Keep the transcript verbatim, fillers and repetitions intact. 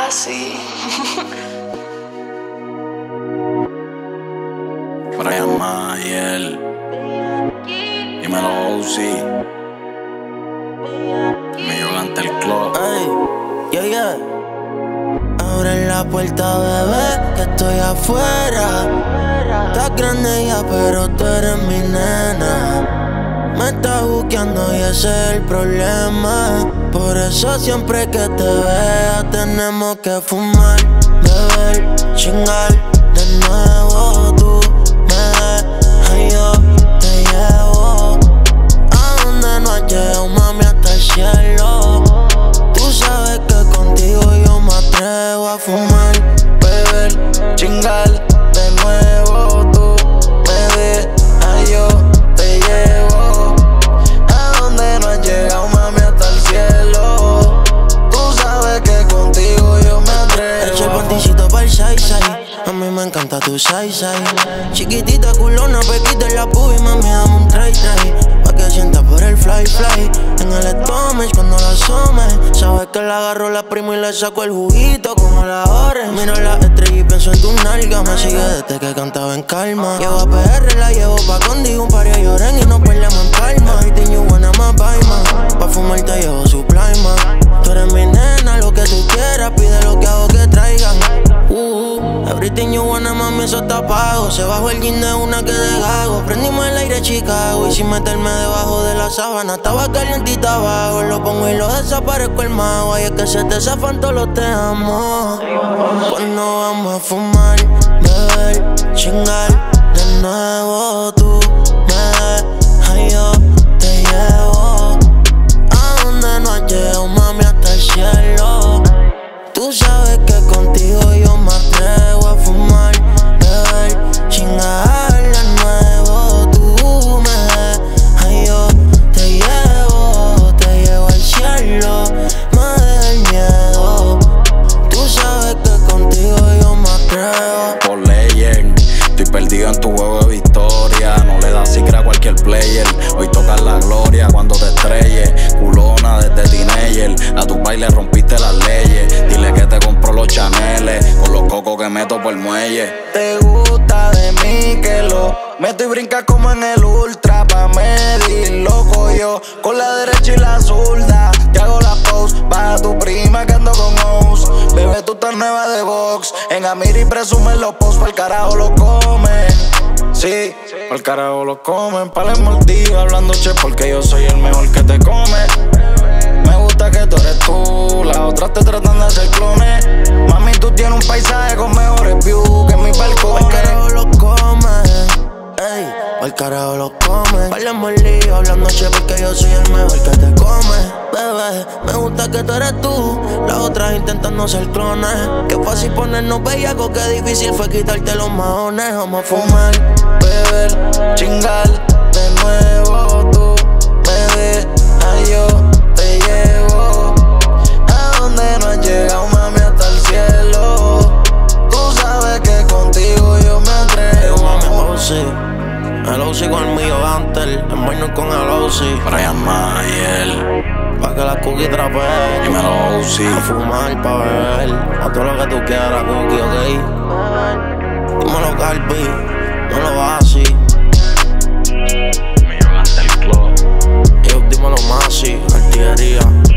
así. Brian Mayer, dímelo O C, me llevo ante el club. Ey, yeah, yeah. Abre la puerta, bebé, que estoy afuera. Estás grande ya, pero tú eres mi nena. Me estás buqueando y ese es el problema. Por eso siempre que te vea tenemos que fumar, beber, chingar de nuevo. Tú me dejas y yo te llevo a donde no has llegado, mami, hasta el cielo. Tú sabes que contigo yo me atrevo a fumar, beber, chingar de nuevo. Tú me dejas, yo te llevo a donde no has llegado, mami, hasta el cielo. Tú sabes que contigo yo me atrevo. Echa el panticito pa'l sai-sai, a mí me encanta tu sai-sai. Chiquitita, culona, pequita en la pubi, mami, dame un tray-tray, pa' que sienta por el fly-fly. En el stomach cuando la asome, sabes que le agarro la prima y le saco el juguito como la ores. Miro la estrella y pienso en tus nalgas, me sigue desde que cantaba en calma. Llevo a P R, la llevo pa' Condi, un par de lloren y nos peleamos en palma. Everything you wanna, más baima, pa' fumar te llevo su plasma. Tú eres mi nena, lo que tú quieras, pide lo que hago que traigan. Uh, everything you wanna, mami, eso está pago. Se bajó el jean de una que de gago. Prendimos el aire Chicago y sin meterme debajo de la sábana. Estaba calientita abajo, lo pongo y lo desaparezco el mago. Ay, es que se te zafan todos los te amo. Cuando vamos a fumar, beber, chingar de nuevo. Tú me dejas, yo te llevo a donde no has llegado, mami, hasta el cielo. Tú sabes que contigo yo me atrevo a fumar, beber, chingar de nuevo. Tú me dejas, yo te llevo, te llevo al cielo, más del miedo. Tú sabes que contigo yo me atrevo. Por Legend, estoy perdido en tu juego de victoria. No le das secret a cualquier player. Hoy tocas la gloria cuando te estrelles. Culona desde teenager, a tu baile rompiste las leyes. Dile que te compro los Chaneles con los cocos que meto por el muelle. Te gusta de mí que lo meto y brinca como en el ultra. Pa' medir, loco yo, con la derecha y la zurda. Te hago la pose, baja tu prima que ando con O's. Bebé, tú estás nueva de box. En Amiri presumen los posts, pa'l carajo lo comen. Sí, pa'l carajo lo comen. Pa' les mordido hablando che, porque yo soy el mejor que te come. Me gusta que tú eres tú, las otras te tratan de hacer clones. Mami, tú tienes un paisaje con mejores views que mis balcones. Pa'l carajo lo comen, ey, pa'l carajo lo comen. Pa'l mordido hablando che, porque yo soy el mejor que te come. Bebé, me gusta que tú eres tú, las otras intentando ser clones. Qué fácil ponernos bellacos, qué difícil fue quitarte los maones. Vamos a fumar, beber, chingar de nuevo. Tú me dejas, yo te llevo a donde no has llegado, mami, hasta el cielo. Tú sabes que contigo yo me atrevo. Hey, mami, O C, el O C con el mío Hunter, el bueno con el O C. Brian Mayer, pa' que la cookie trapee. dímelo O C, a fumar, pa' beber, a todo lo que tú quieras, cookie, ok. Dímelo, Carpi, no lo vas así. me llevo ante el club. Yo, dímelo, Masi, artillería.